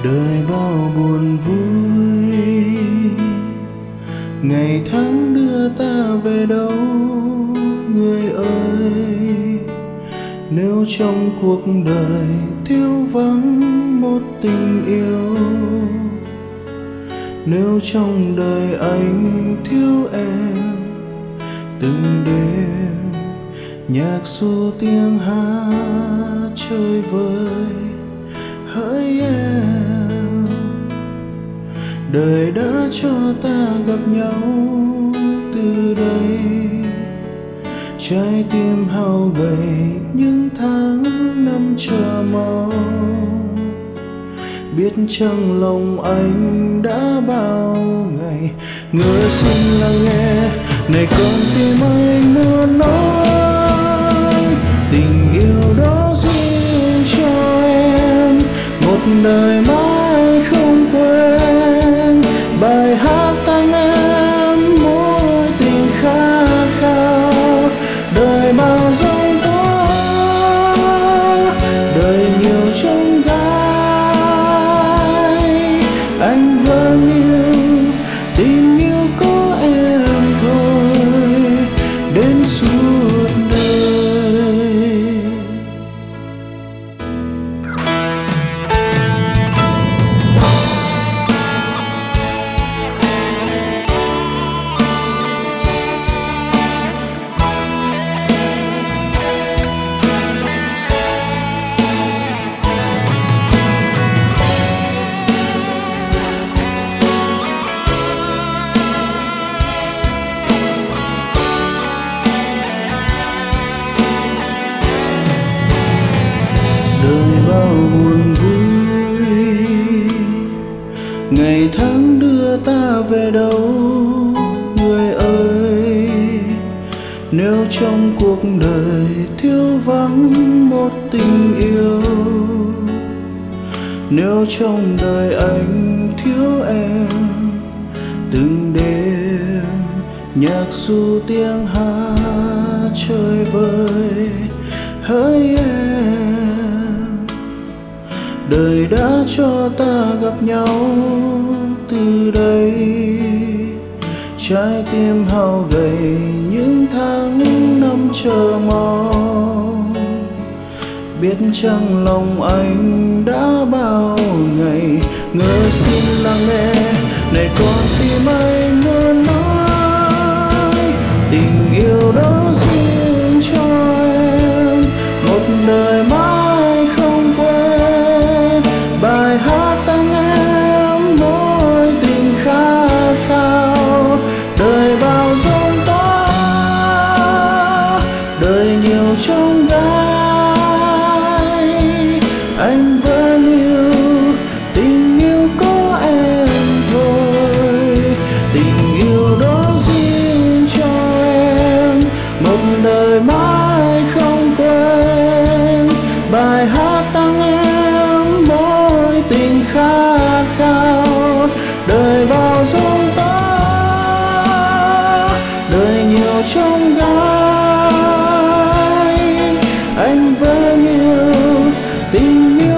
đời bao buồn vui, ngày tháng đưa ta về đâu người ơi. Nếu trong cuộc đời thiếu vắng một tình yêu, nếu trong đời anh thiếu em, từng đêm nhạc ru tiếng hát chơi vơi hỡi em. Đời đã cho ta gặp nhau từ đây, trái tim hao gầy những tháng năm chờ mong. Biết chăng lòng anh đã bao ngày ngỡ xin lắng nghe, này con tim anh muốn nói tình yêu đó dành cho em, một đời mãi không quên. Bài hát anh em mối tình khát khao, đời bao giông tố, đời nhiều trông gai. Anh vẫn yêu tình yêu có em thôi đến suốt đời. Đời bao buồn vui, ngày tháng đưa ta về đâu người ơi. Nếu trong cuộc đời thiếu vắng một tình yêu, nếu trong đời anh thiếu em, từng đêm nhạc ru tiếng hát chơi vơi hỡi em. Đời đã cho ta gặp nhau từ đây, trái tim hao gầy những tháng năm chờ mong. Biết chăng lòng anh đã bao ngày ngỡ xin lắng nghe, này con tim anh muốn nói tình yêu đó dành cho em, một đời mãi không quên. Bài hát anh em mối tình khát khao, đời bao giông tố, đời nhiều trông gai. Anh vẫn yêu tình yêu có em thôi, tình yêu đó dành cho em, một đời mãi không quên. Bài hát anh em mối tình khát khao, đời bao giông tố, đời nhiều trông gai. Anh vẫn yêu tình yêu